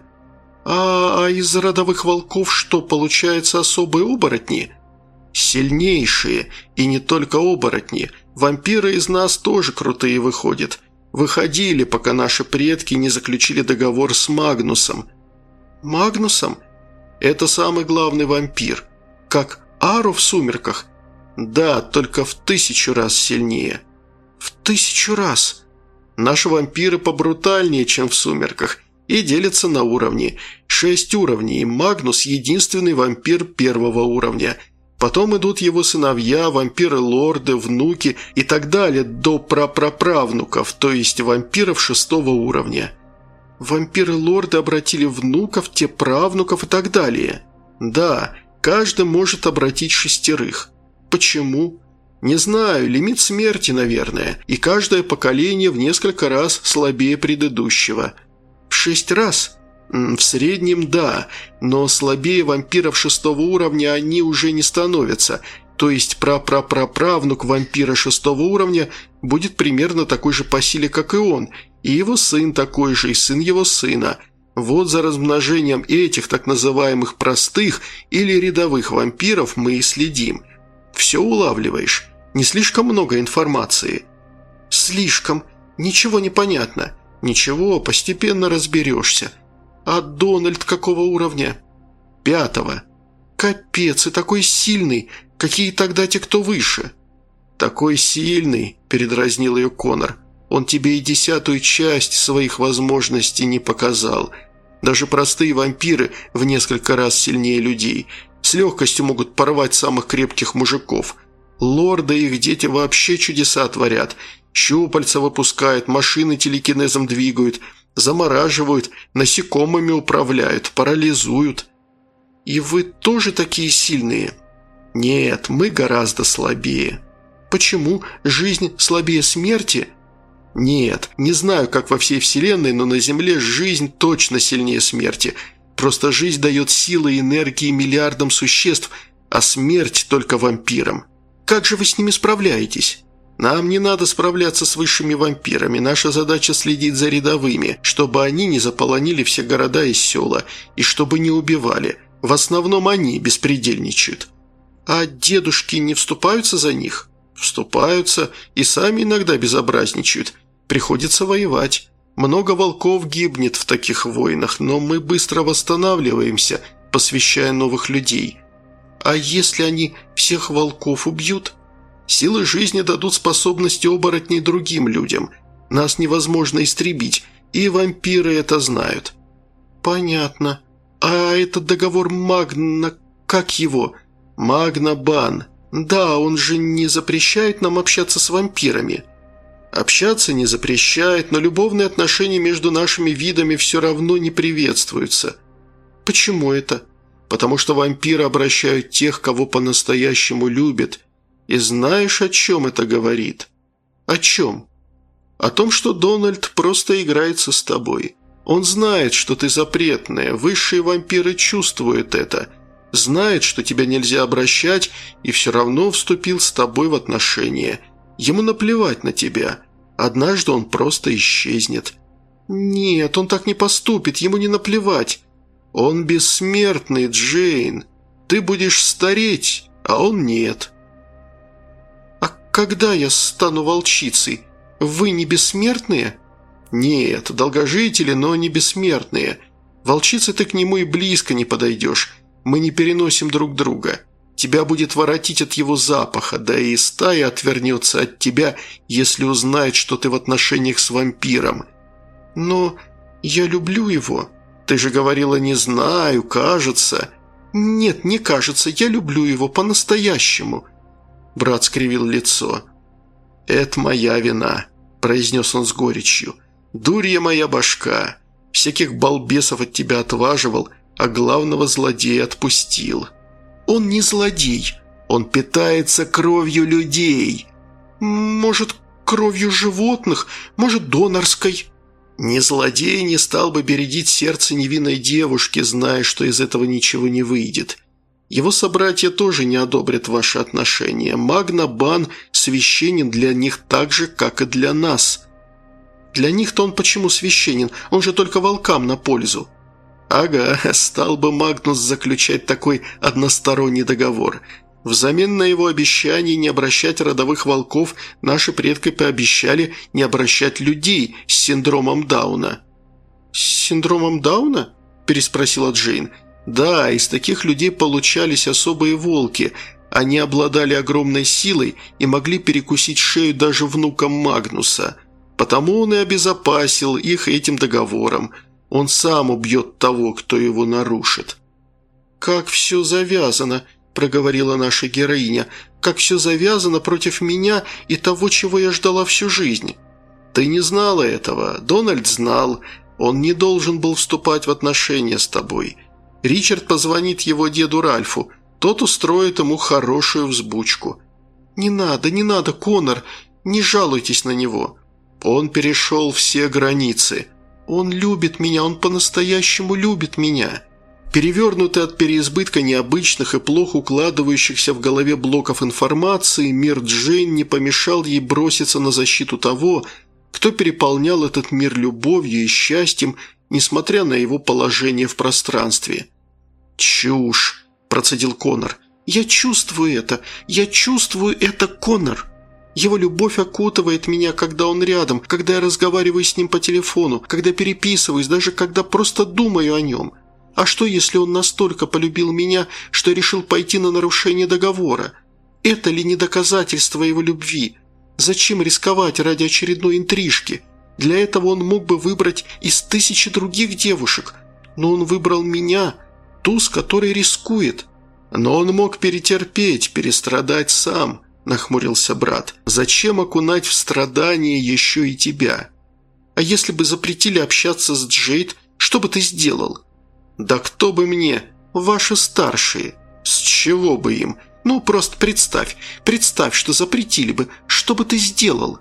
А, а из родовых волков что, получается, особые оборотни?» «Сильнейшие, и не только оборотни. Вампиры из нас тоже крутые выходят. Выходили, пока наши предки не заключили договор с Магнусом». «Магнусом?» «Это самый главный вампир. Как Ару в «Сумерках»?» «Да, только в тысячу раз сильнее». «В тысячу раз?» «Наши вампиры побрутальнее, чем в «Сумерках», и делятся на уровни. Шесть уровней, и Магнус – единственный вампир первого уровня. Потом идут его сыновья, вампиры-лорды, внуки и так далее, до прапраправнуков, то есть вампиров шестого уровня». «Вампиры-лорды обратили внуков, те правнуков и так далее?» «Да, каждый может обратить шестерых». «Почему?» «Не знаю, лимит смерти, наверное, и каждое поколение в несколько раз слабее предыдущего». «В шесть раз?» «В среднем, да, но слабее вампиров шестого уровня они уже не становятся, то есть прапрапраправнук вампира шестого уровня будет примерно такой же по силе, как и он, и его сын такой же, и сын его сына. Вот за размножением этих так называемых простых или рядовых вампиров мы и следим. Все улавливаешь? Не слишком много информации?» «Слишком. Ничего не понятно». «Ничего, постепенно разберешься». «А Дональд какого уровня?» «Пятого». «Капец, и такой сильный. Какие тогда те, кто выше?» «Такой сильный», – передразнил ее Конор. «Он тебе и десятую часть своих возможностей не показал. Даже простые вампиры в несколько раз сильнее людей. с легкостью могут порвать самых крепких мужиков. Лорды и их дети вообще чудеса творят. Щупальца выпускают, машины телекинезом двигают, замораживают, насекомыми управляют, парализуют. И вы тоже такие сильные? Нет, мы гораздо слабее. Почему? Жизнь слабее смерти? Нет, не знаю, как во всей вселенной, но на Земле жизнь точно сильнее смерти. Просто жизнь дает силы и энергии миллиардам существ, а смерть только вампирам. Как же вы с ними справляетесь? Нам не надо справляться с высшими вампирами. Наша задача следить за рядовыми, чтобы они не заполонили все города и села, и чтобы не убивали. В основном они беспредельничают. А дедушки не вступаются за них? Вступаются и сами иногда безобразничают. Приходится воевать. Много волков гибнет в таких войнах, но мы быстро восстанавливаемся, посвящая новых людей. А если они всех волков убьют? Силы жизни дадут способности оборотней другим людям. Нас невозможно истребить, и вампиры это знают». «Понятно. А этот договор Магна... как его?» «Магна-бан. Да, он же не запрещает нам общаться с вампирами». «Общаться не запрещает, но любовные отношения между нашими видами все равно не приветствуются». «Почему это?» «Потому что вампиры обращают тех, кого по-настоящему любят. И знаешь, о чем это говорит?» «О чем?» «О том, что Дональд просто играется с тобой. Он знает, что ты запретная, высшие вампиры чувствуют это. Знает, что тебя нельзя обращать, и все равно вступил с тобой в отношения. Ему наплевать на тебя. Однажды он просто исчезнет». «Нет, он так не поступит, ему не наплевать». «Он бессмертный, Джейн. Ты будешь стареть, а он нет». «А когда я стану волчицей? Вы не бессмертные?» «Нет, долгожители, но не бессмертные. Волчице ты к нему и близко не подойдешь. Мы не переносим друг друга. Тебя будет воротить от его запаха, да и стая отвернется от тебя, если узнает, что ты в отношениях с вампиром». «Но я люблю его». «Ты же говорила, не знаю, кажется». «Нет, не кажется, я люблю его по-настоящему». Брат скривил лицо. «Это моя вина», – произнес он с горечью. «Дурья моя башка. Всяких балбесов от тебя отваживал, а главного злодея отпустил». «Он не злодей. Он питается кровью людей». «Может, кровью животных, может, донорской». «Ни злодей не стал бы бередить сердце невинной девушки, зная, что из этого ничего не выйдет. Его собратья тоже не одобрят ваши отношения. Магна-бан священен для них так же, как и для нас». «Для них-то он почему священен? Он же только волкам на пользу». «Ага, стал бы Магнус заключать такой односторонний договор. Взамен на его обещание не обращать родовых волков наши предки пообещали не обращать людей с синдромом Дауна». «С синдромом Дауна?» – переспросила Джейн. «Да, из таких людей получались особые волки. Они обладали огромной силой и могли перекусить шею даже внукам Магнуса. Потому он и обезопасил их этим договором. Он сам убьет того, кто его нарушит». «Как все завязано», – проговорила наша героиня, – «как все завязано против меня и того, чего я ждала всю жизнь». «Ты не знала этого. Дональд знал. Он не должен был вступать в отношения с тобой. Ричард позвонит его деду Ральфу. Тот устроит ему хорошую взбучку». «Не надо, не надо, Конор. Не жалуйтесь на него. Он перешел все границы. Он любит меня, он по-настоящему любит меня». Перевернутый от переизбытка необычных и плохо укладывающихся в голове блоков информации, мир Джейн не помешал ей броситься на защиту того, кто переполнял этот мир любовью и счастьем, несмотря на его положение в пространстве. «Чушь!» – процедил Конор. «Я чувствую это! Я чувствую это, Конор! Его любовь окутывает меня, когда он рядом, когда я разговариваю с ним по телефону, когда переписываюсь, даже когда просто думаю о нем. А что, если он настолько полюбил меня, что решил пойти на нарушение договора? Это ли не доказательство его любви? Зачем рисковать ради очередной интрижки? Для этого он мог бы выбрать из тысячи других девушек, но он выбрал меня, ту, с которой рискует». «Но он мог перетерпеть, перестрадать сам», – нахмурился брат. «Зачем окунать в страдания еще и тебя? А если бы запретили общаться с Джейд, что бы ты сделал?» «Да кто бы мне? Ваши старшие. С чего бы им? Ну, просто представь, представь, что запретили бы. Что бы ты сделал?»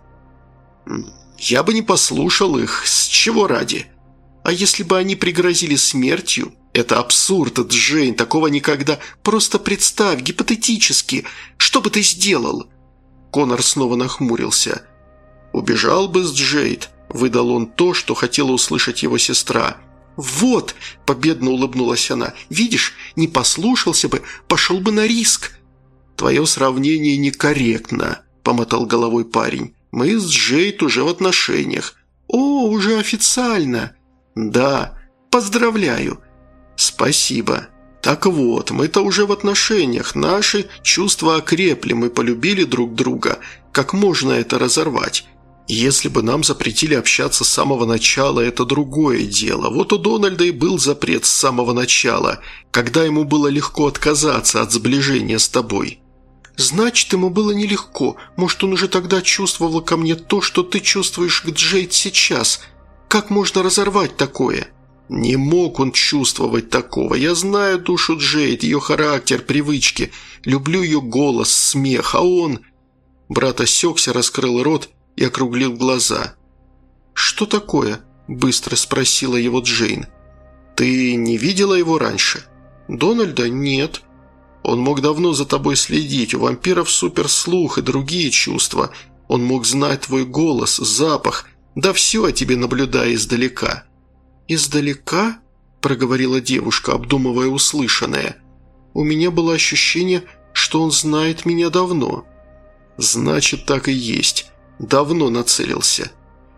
«Я бы не послушал их. С чего ради? А если бы они пригрозили смертью? Это абсурд, Джейн, такого никогда. Просто представь, гипотетически. Что бы ты сделал?» Конор снова нахмурился. «Убежал бы с Джейд», – выдал он то, что хотела услышать его сестра. «Вот!» – победно улыбнулась она. «Видишь, не послушался бы, пошел бы на риск». «Твое сравнение некорректно», – помотал головой парень. «Мы с Джейд уже в отношениях». «О, уже официально?» «Да. Поздравляю». «Спасибо. Так вот, мы-то уже в отношениях. Наши чувства окрепли, мы полюбили друг друга. Как можно это разорвать? Если бы нам запретили общаться с самого начала, это другое дело. Вот у Дональда и был запрет с самого начала, когда ему было легко отказаться от сближения с тобой». «Значит, ему было нелегко. Может, он уже тогда чувствовал ко мне то, что ты чувствуешь к Джейд сейчас. Как можно разорвать такое?» «Не мог он чувствовать такого. Я знаю душу Джейд, ее характер, привычки. Люблю ее голос, смех, а он...» Брат осекся, раскрыл рот и округлил глаза. «Что такое?» – быстро спросила его Джейн. «Ты не видела его раньше?» «Дональда? Нет». «Он мог давно за тобой следить. У вампиров суперслух и другие чувства. Он мог знать твой голос, запах, да все о тебе наблюдая издалека». «Издалека?» – проговорила девушка, обдумывая услышанное. «У меня было ощущение, что он знает меня давно». «Значит, так и есть. Давно нацелился».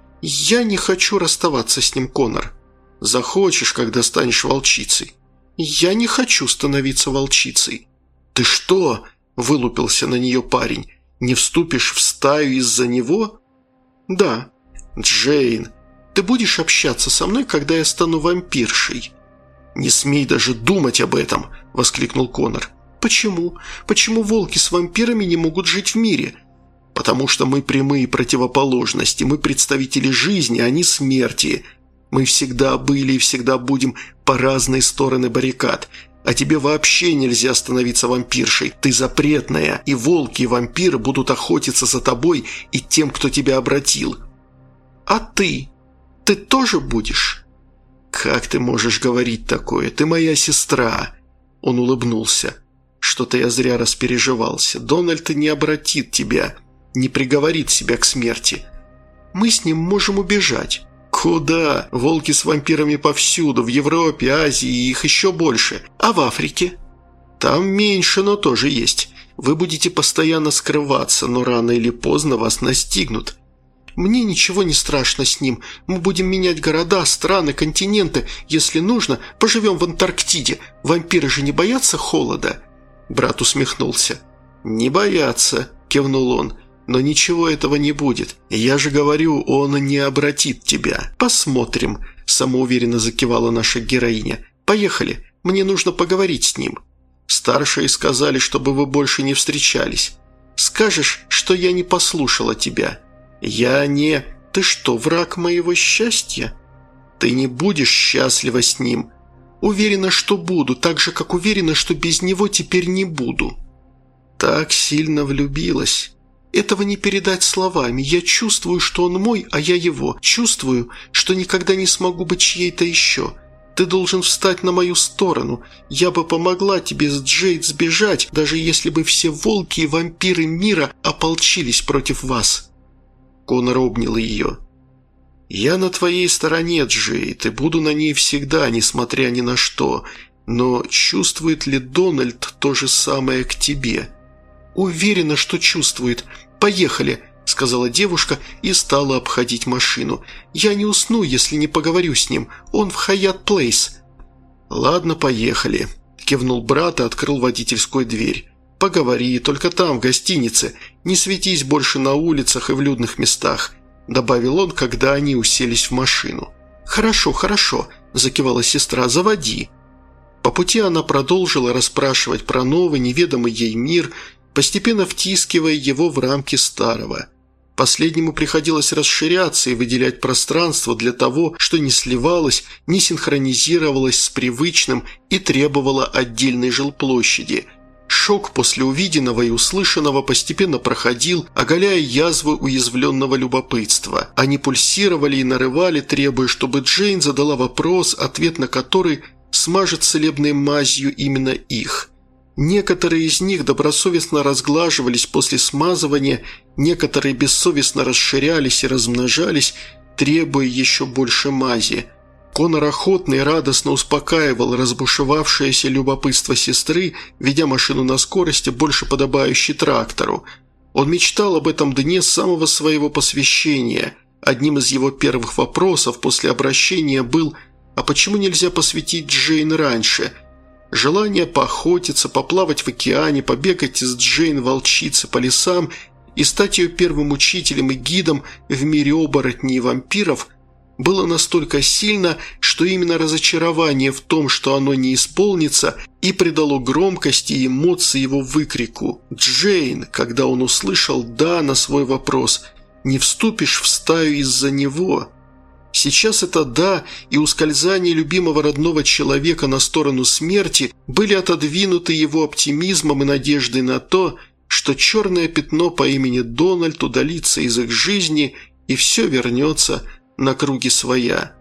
«Я не хочу расставаться с ним, Конор». «Захочешь, когда станешь волчицей». «Я не хочу становиться волчицей». «Ты что?» – вылупился на нее парень. «Не вступишь в стаю из-за него?» «Да». «Джейн, ты будешь общаться со мной, когда я стану вампиршей?» «Не смей даже думать об этом!» – воскликнул Конор. «Почему? Почему волки с вампирами не могут жить в мире?» «Потому что мы прямые противоположности, мы представители жизни, а не смерти. Мы всегда были и всегда будем по разные стороны баррикад. А тебе вообще нельзя становиться вампиршей. Ты запретная, и волки и вампиры будут охотиться за тобой и тем, кто тебя обратил». «А ты? Ты тоже будешь?» «Как ты можешь говорить такое? Ты моя сестра!» Он улыбнулся. «Что-то я зря распереживался. Дональд не обратит тебя, не приговорит себя к смерти. Мы с ним можем убежать». «Куда? Волки с вампирами повсюду, в Европе, Азии, их еще больше. А в Африке?» «Там меньше, но тоже есть. Вы будете постоянно скрываться, но рано или поздно вас настигнут». «Мне ничего не страшно с ним. Мы будем менять города, страны, континенты. Если нужно, поживем в Антарктиде. Вампиры же не боятся холода?» Брат усмехнулся. «Не боятся», – кивнул он. «Но ничего этого не будет. Я же говорю, он не обратит тебя. Посмотрим», – самоуверенно закивала наша героиня. «Поехали. Мне нужно поговорить с ним». «Старшие сказали, чтобы вы больше не встречались. Скажешь, что я не послушала тебя». «Я не... Ты что, враг моего счастья?» «Ты не будешь счастлива с ним». «Уверена, что буду, так же, как уверена, что без него теперь не буду». «Так сильно влюбилась». «Этого не передать словами. Я чувствую, что он мой, а я его. Чувствую, что никогда не смогу быть чьей-то еще. Ты должен встать на мою сторону. Я бы помогла тебе с Джейд сбежать, даже если бы все волки и вампиры мира ополчились против вас». Конор обнял ее. «Я на твоей стороне, Джейд, и буду на ней всегда, несмотря ни на что. Но чувствует ли Дональд то же самое к тебе?» «Уверена, что чувствует. Поехали», – сказала девушка и стала обходить машину. «Я не усну, если не поговорю с ним. Он в Хаят Плейс». «Ладно, поехали», – кивнул брат и открыл водительскую дверь. «Поговори, только там, в гостинице. Не светись больше на улицах и в людных местах», – добавил он, когда они уселись в машину. «Хорошо, хорошо», – закивала сестра, – «заводи». По пути она продолжила расспрашивать про новый, неведомый ей мир, постепенно втискивая его в рамки старого. Последнему приходилось расширяться и выделять пространство для того, что не сливалось, не синхронизировалось с привычным и требовало отдельной жилплощади. Шок после увиденного и услышанного постепенно проходил, оголяя язвы уязвленного любопытства. Они пульсировали и нарывали, требуя, чтобы Джейн задала вопрос, ответ на который смажет целебной мазью именно их. Некоторые из них добросовестно разглаживались после смазывания, некоторые бессовестно расширялись и размножались, требуя еще больше мази. Конор охотно и радостно успокаивал разбушевавшееся любопытство сестры, ведя машину на скорости, больше подобающей трактору. Он мечтал об этом дне с самого своего посвящения. Одним из его первых вопросов после обращения был «А почему нельзя посвятить Джейн раньше?» Желание поохотиться, поплавать в океане, побегать с Джейн-волчицы по лесам и стать ее первым учителем и гидом в мире оборотней и вампиров было настолько сильно, что именно разочарование в том, что оно не исполнится, и придало громкости и эмоции его выкрику «Джейн», когда он услышал «да» на свой вопрос «не вступишь в стаю из-за него». Сейчас это «да» и ускользание любимого родного человека на сторону смерти были отодвинуты его оптимизмом и надеждой на то, что черное пятно по имени Дональд удалится из их жизни и все вернется на круги своя.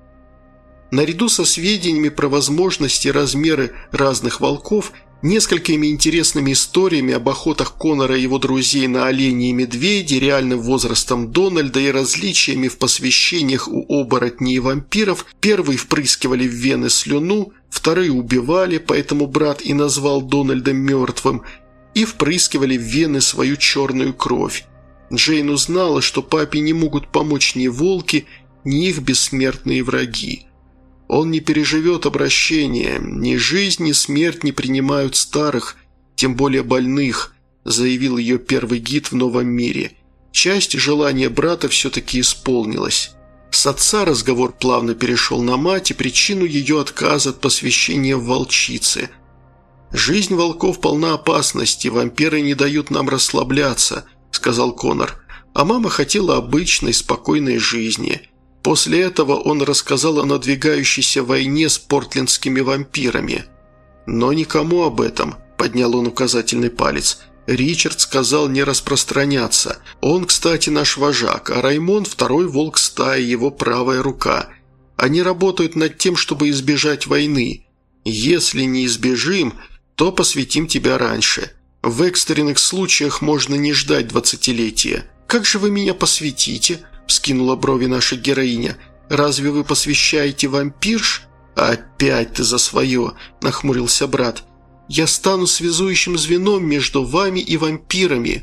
Наряду со сведениями про возможности и размеры разных волков, несколькими интересными историями об охотах Конора и его друзей на оленей и медведей, реальным возрастом Дональда и различиями в посвящениях у оборотней и вампиров, первые впрыскивали в вены слюну, вторые убивали, поэтому брат и назвал Дональда мертвым, и впрыскивали в вены свою черную кровь. Джейн узнала, что папе не могут помочь ни волки, ни их бессмертные враги. Он не переживет обращения, ни жизнь, ни смерть не принимают старых, тем более больных, заявил ее первый гид в новом мире. Часть желания брата все-таки исполнилась. С отца разговор плавно перешел на мать и причину ее отказа от посвящения в волчицы. «Жизнь волков полна опасности, вампиры не дают нам расслабляться», – сказал Конор. «А мама хотела обычной, спокойной жизни». После этого он рассказал о надвигающейся войне с портлендскими вампирами. «Но никому об этом», – поднял он указательный палец. «Ричард сказал не распространяться. Он, кстати, наш вожак, а Раймон – второй волк стаи, его правая рука. Они работают над тем, чтобы избежать войны. Если не избежим, то посвятим тебя раньше. В экстренных случаях можно не ждать двадцатилетия. Как же вы меня посвятите?» – вскинула брови наша героиня. «Разве вы посвящаете вампирш?» «Опять ты за свое!» – нахмурился брат. «Я стану связующим звеном между вами и вампирами».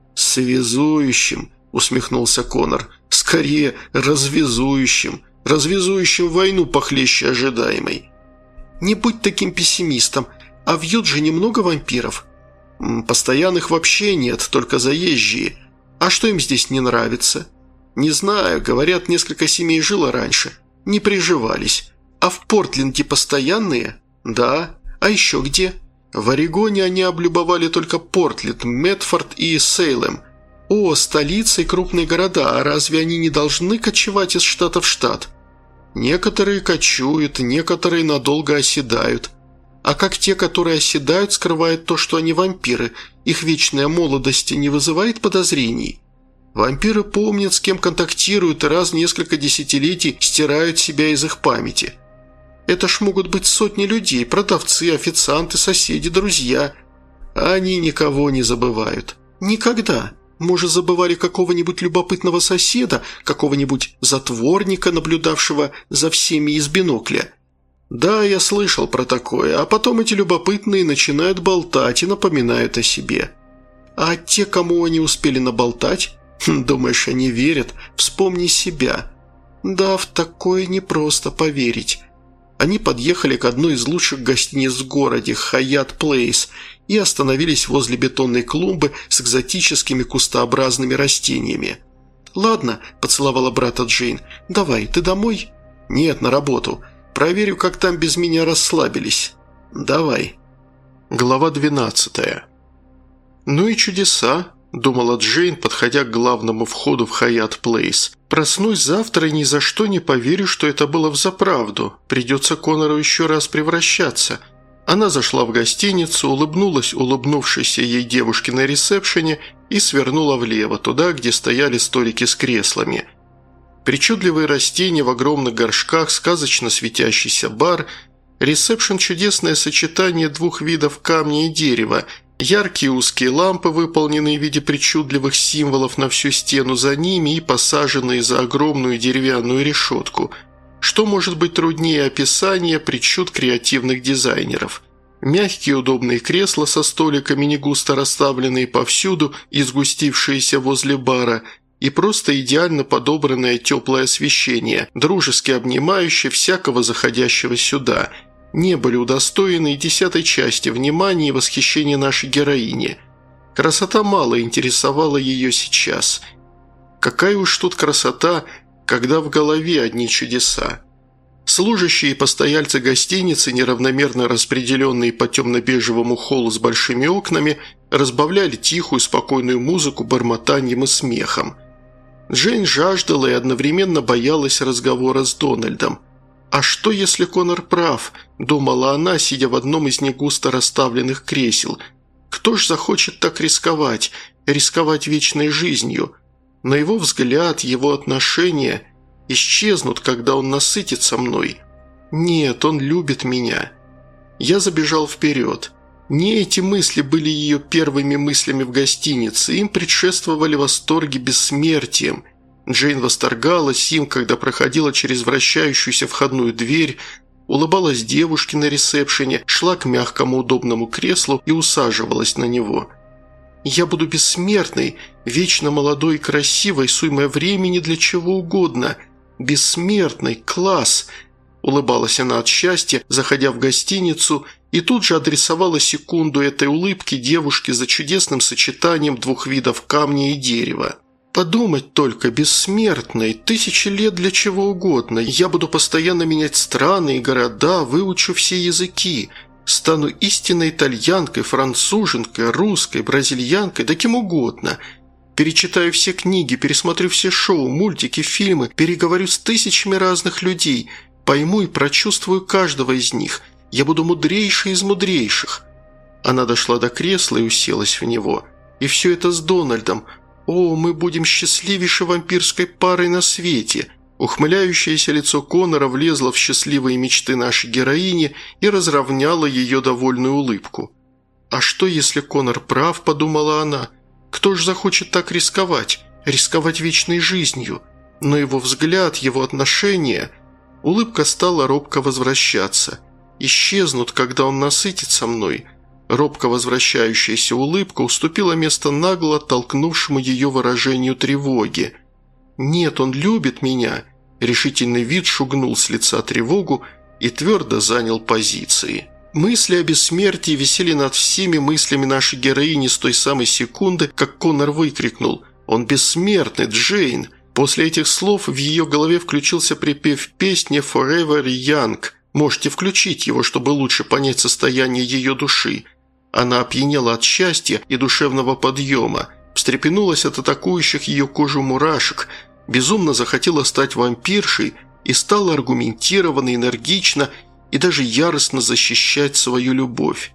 «Связующим?» – усмехнулся Конор. «Скорее, развязующим. Развязующим войну похлеще ожидаемой». «Не будь таким пессимистом. А в Юдже немного вампиров?» «Постоянных вообще нет, только заезжие. А что им здесь не нравится?» «Не знаю, говорят, несколько семей жило раньше. Не приживались. А в Портленде постоянные?» «Да. А еще где?» «В Орегоне они облюбовали только Портленд, Медфорд и Сейлем. О, столица и крупные города, а разве они не должны кочевать из штата в штат?» «Некоторые кочуют, некоторые надолго оседают. А как те, которые оседают, скрывают то, что они вампиры? Их вечная молодость не вызывает подозрений?» «Вампиры помнят, с кем контактируют, и раз в несколько десятилетий стирают себя из их памяти. Это ж могут быть сотни людей, продавцы, официанты, соседи, друзья. Они никого не забывают. Никогда. Может, забывали какого-нибудь любопытного соседа, какого-нибудь затворника, наблюдавшего за всеми из бинокля. Да, я слышал про такое, а потом эти любопытные начинают болтать и напоминают о себе. А те, кому они успели наболтать? Думаешь, они верят? Вспомни себя. Да, в такое непросто поверить». Они подъехали к одной из лучших гостиниц в городе, Хаят Плейс, и остановились возле бетонной клумбы с экзотическими кустообразными растениями. «Ладно», – поцеловала брата Джейн, – «давай, ты домой?» «Нет, на работу. Проверю, как там без меня расслабились». Давай». Глава двенадцатая. «Ну и чудеса», – думала Джейн, подходя к главному входу в Хаятт Плейс. «Проснусь завтра и ни за что не поверю, что это было взаправду. Придется Конору еще раз превращаться». Она зашла в гостиницу, улыбнулась улыбнувшейся ей девушке на ресепшене и свернула влево, туда, где стояли столики с креслами. Причудливые растения в огромных горшках, сказочно светящийся бар, ресепшен – чудесное сочетание двух видов камня и дерева, яркие узкие лампы, выполненные в виде причудливых символов на всю стену за ними и посаженные за огромную деревянную решетку. Что может быть труднее описания причуд креативных дизайнеров? Мягкие удобные кресла со столиками, не густо расставленные повсюду и сгустившиеся возле бара, и просто идеально подобранное теплое освещение, дружески обнимающее всякого заходящего сюда, не были удостоены и десятой части внимания и восхищения нашей героини. Красота мало интересовала ее сейчас. Какая уж тут красота, когда в голове одни чудеса. Служащие и постояльцы гостиницы, неравномерно распределенные по темно-бежевому холлу с большими окнами, разбавляли тихую, спокойную музыку бормотанием и смехом. Джейн жаждала и одновременно боялась разговора с Дональдом. «А что, если Конор прав?» – думала она, сидя в одном из негусто расставленных кресел. «Кто ж захочет так рисковать? Рисковать вечной жизнью?» На его взгляд, его отношения исчезнут, когда он насытится мной. Нет, он любит меня. Я забежал вперед. Не эти мысли были ее первыми мыслями в гостинице, им предшествовали восторги бессмертием. Джейн восторгалась им, когда проходила через вращающуюся входную дверь, улыбалась девушке на ресепшене, шла к мягкому удобному креслу и усаживалась на него. «Я буду бессмертной, вечно молодой и красивой, с уймой времени для чего угодно. Бессмертной, класс!» Улыбалась она от счастья, заходя в гостиницу, и тут же адресовала секунду этой улыбки девушке за чудесным сочетанием двух видов камня и дерева. «Подумать только, бессмертной, тысячи лет для чего угодно. Я буду постоянно менять страны и города, выучу все языки». Стану истинной итальянкой, француженкой, русской, бразильянкой, да кем угодно. Перечитаю все книги, пересмотрю все шоу, мультики, фильмы, переговорю с тысячами разных людей, пойму и прочувствую каждого из них. Я буду мудрейшей из мудрейших». Она дошла до кресла и уселась в него. «И все это с Дональдом. О, мы будем счастливейшей вампирской парой на свете». Ухмыляющееся лицо Конора влезло в счастливые мечты нашей героини и разровняло ее довольную улыбку. «А что, если Конор прав?» – подумала она. «Кто ж захочет так рисковать? Рисковать вечной жизнью?» Но его взгляд, его отношения… Улыбка стала робко возвращаться. «Исчезнут, когда он насытится мной». Робко возвращающаяся улыбка уступила место нагло толкнувшему ее выражению тревоги. «Нет, он любит меня». Решительный вид шугнул с лица тревогу и твердо занял позиции. Мысли о бессмертии висели над всеми мыслями нашей героини с той самой секунды, как Конор выкрикнул «Он бессмертный, Джейн!». После этих слов в ее голове включился припев песни «Forever Young». Можете включить его, чтобы лучше понять состояние ее души. Она опьянела от счастья и душевного подъема, встрепенулась от атакующих ее кожу мурашек, безумно захотела стать вампиршей и стала аргументированно, энергично и даже яростно защищать свою любовь.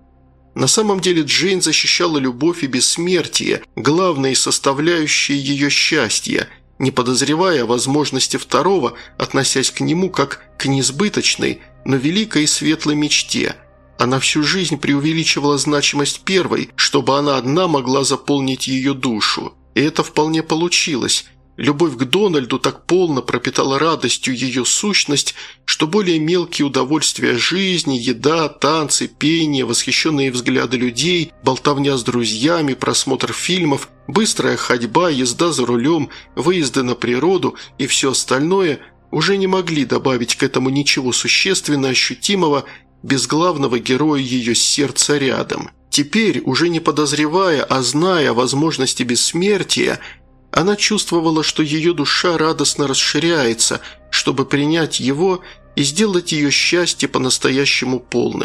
На самом деле Джейн защищала любовь и бессмертие, главные составляющие ее счастья, не подозревая о возможности второго, относясь к нему как к неизбыточной, но великой и светлой мечте. Она всю жизнь преувеличивала значимость первой, чтобы она одна могла заполнить ее душу. И это вполне получилось. Любовь к Дональду так полно пропитала радостью ее сущность, что более мелкие удовольствия жизни, еда, танцы, пение, восхищенные взгляды людей, болтовня с друзьями, просмотр фильмов, быстрая ходьба, езда за рулем, выезды на природу и все остальное уже не могли добавить к этому ничего существенно ощутимого без главного героя ее сердца рядом. Теперь, уже не подозревая, а зная о возможности бессмертия, она чувствовала, что ее душа радостно расширяется, чтобы принять его и сделать ее счастье по-настоящему полным.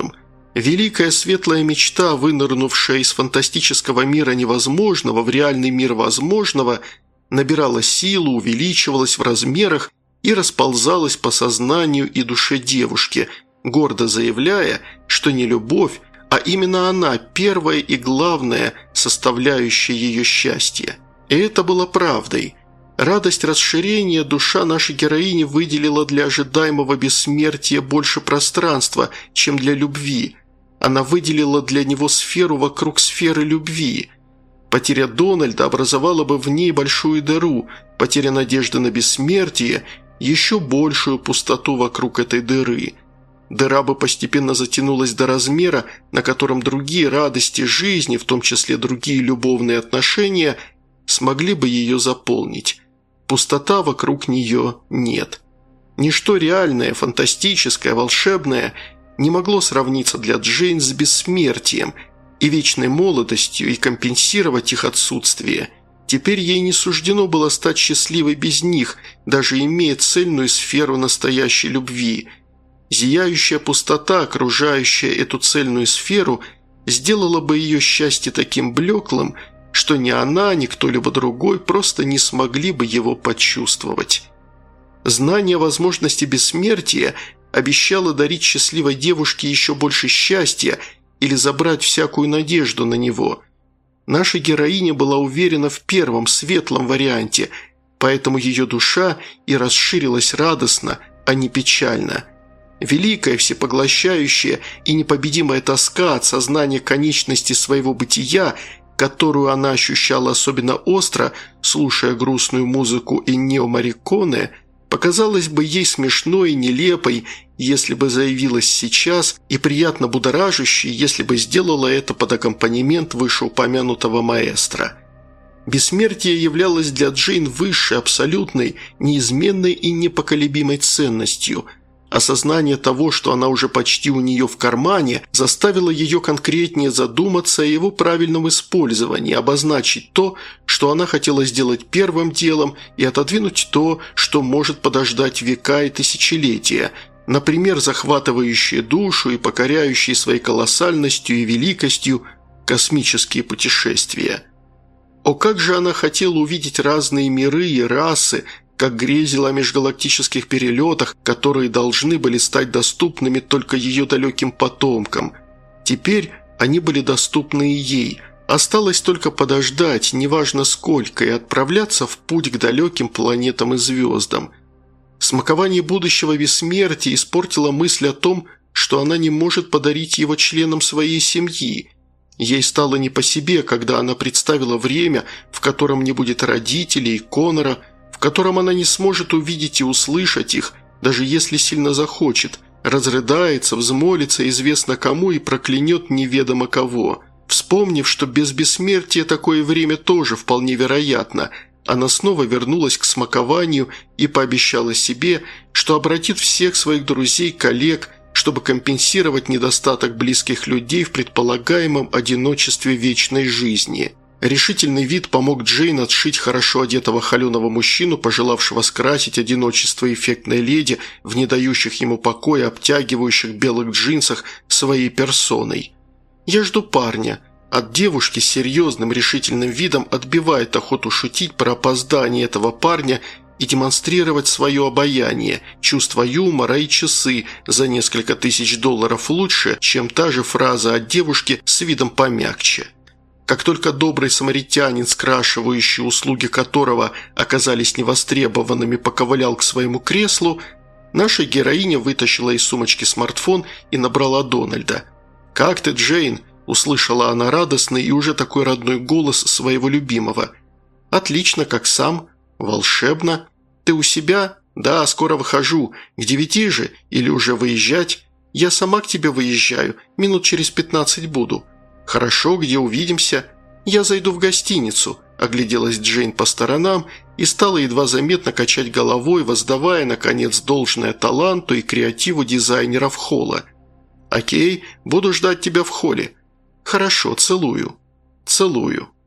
Великая светлая мечта, вынырнувшая из фантастического мира невозможного в реальный мир возможного, набирала силу, увеличивалась в размерах и расползалась по сознанию и душе девушки, гордо заявляя, что не любовь, а именно она первая и главная составляющая ее счастья. И это было правдой. Радость расширения душа нашей героини выделила для ожидаемого бессмертия больше пространства, чем для любви. Она выделила для него сферу вокруг сферы любви. Потеря Дональда образовала бы в ней большую дыру, потеря надежды на бессмертие – еще большую пустоту вокруг этой дыры. Дыра бы постепенно затянулась до размера, на котором другие радости жизни, в том числе другие любовные отношения, смогли бы ее заполнить. Пустота вокруг нее нет. Ничто реальное, фантастическое, волшебное не могло сравниться для Джейн с бессмертием и вечной молодостью и компенсировать их отсутствие. Теперь ей не суждено было стать счастливой без них, даже имея цельную сферу настоящей любви. Зияющая пустота, окружающая эту цельную сферу, сделала бы ее счастье таким блеклым, что ни она, ни кто-либо другой просто не смогли бы его почувствовать. Знание возможности бессмертия обещало дарить счастливой девушке еще больше счастья или забрать всякую надежду на него. Наша героиня была уверена в первом, светлом варианте, поэтому ее душа и расширилась радостно, а не печально. Великая, всепоглощающая и непобедимая тоска от сознания конечности своего бытия, которую она ощущала особенно остро, слушая грустную музыку Эннио Морриконе, показалась бы ей смешной и нелепой, если бы заявилась сейчас, и приятно будоражащей, если бы сделала это под аккомпанемент вышеупомянутого маэстро. Бессмертие являлось для Джейн высшей, абсолютной, неизменной и непоколебимой ценностью. Осознание того, что она уже почти у нее в кармане, заставило ее конкретнее задуматься о его правильном использовании, обозначить то, что она хотела сделать первым делом, и отодвинуть то, что может подождать века и тысячелетия, например, захватывающие душу и покоряющие своей колоссальностью и великостью космические путешествия. О, как же она хотела увидеть разные миры и расы, как грезила о межгалактических перелетах, которые должны были стать доступными только ее далеким потомкам. Теперь они были доступны и ей. Осталось только подождать, неважно сколько, и отправляться в путь к далеким планетам и звездам. Смакование будущего бессмертия испортило мысль о том, что она не может подарить его членам своей семьи. Ей стало не по себе, когда она представила время, в котором не будет родителей и Конора, в котором она не сможет увидеть и услышать их, даже если сильно захочет, разрыдается, взмолится известно кому и проклянет неведомо кого. Вспомнив, что без бессмертия такое время тоже вполне вероятно, она снова вернулась к смакованию и пообещала себе, что обратит всех своих друзей, коллег, чтобы компенсировать недостаток близких людей в предполагаемом одиночестве вечной жизни. Решительный вид помог Джейн отшить хорошо одетого холеного мужчину, пожелавшего скрасить одиночество эффектной леди в не дающих ему покоя обтягивающих белых джинсах своей персоной. «Я жду парня». От девушки с серьезным решительным видом отбивает охоту шутить про опоздание этого парня и демонстрировать свое обаяние, чувство юмора и часы за несколько тысяч долларов лучше, чем та же фраза от девушки с видом помягче. Как только добрый самаритянин, скрашивающий услуги которого оказались невостребованными, поковылял к своему креслу, наша героиня вытащила из сумочки смартфон и набрала Дональда. «Как ты, Джейн?» – услышала она радостный и уже такой родной голос своего любимого. «Отлично, как сам. Волшебно. Ты у себя? Да, скоро выхожу. К девяти же? Или уже выезжать? Я сама к тебе выезжаю. Минут через пятнадцать буду». «Хорошо, где увидимся?» «Я зайду в гостиницу», – огляделась Джейн по сторонам и стала едва заметно качать головой, воздавая, наконец, должное таланту и креативу дизайнеров холла. «Окей, буду ждать тебя в холле». «Хорошо, целую». «Целую».